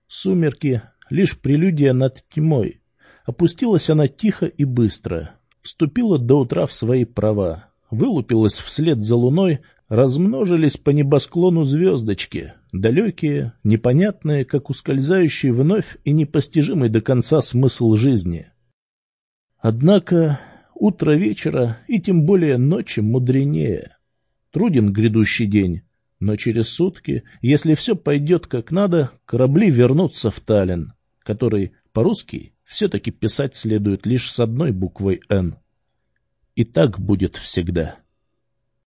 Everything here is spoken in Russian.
Сумерки — лишь прелюдия над тьмой. Опустилась она тихо и быстро, вступила до утра в свои права, вылупилась вслед за луной, размножились по небосклону звездочки, далекие, непонятные, как ускользающий вновь и непостижимый до конца смысл жизни. Однако утро вечера и тем более ночи мудренее. Труден грядущий день, но через сутки, если все пойдет как надо, корабли вернутся в Таллин, который по-русски все-таки писать следует лишь с одной буквой «Н». И так будет всегда.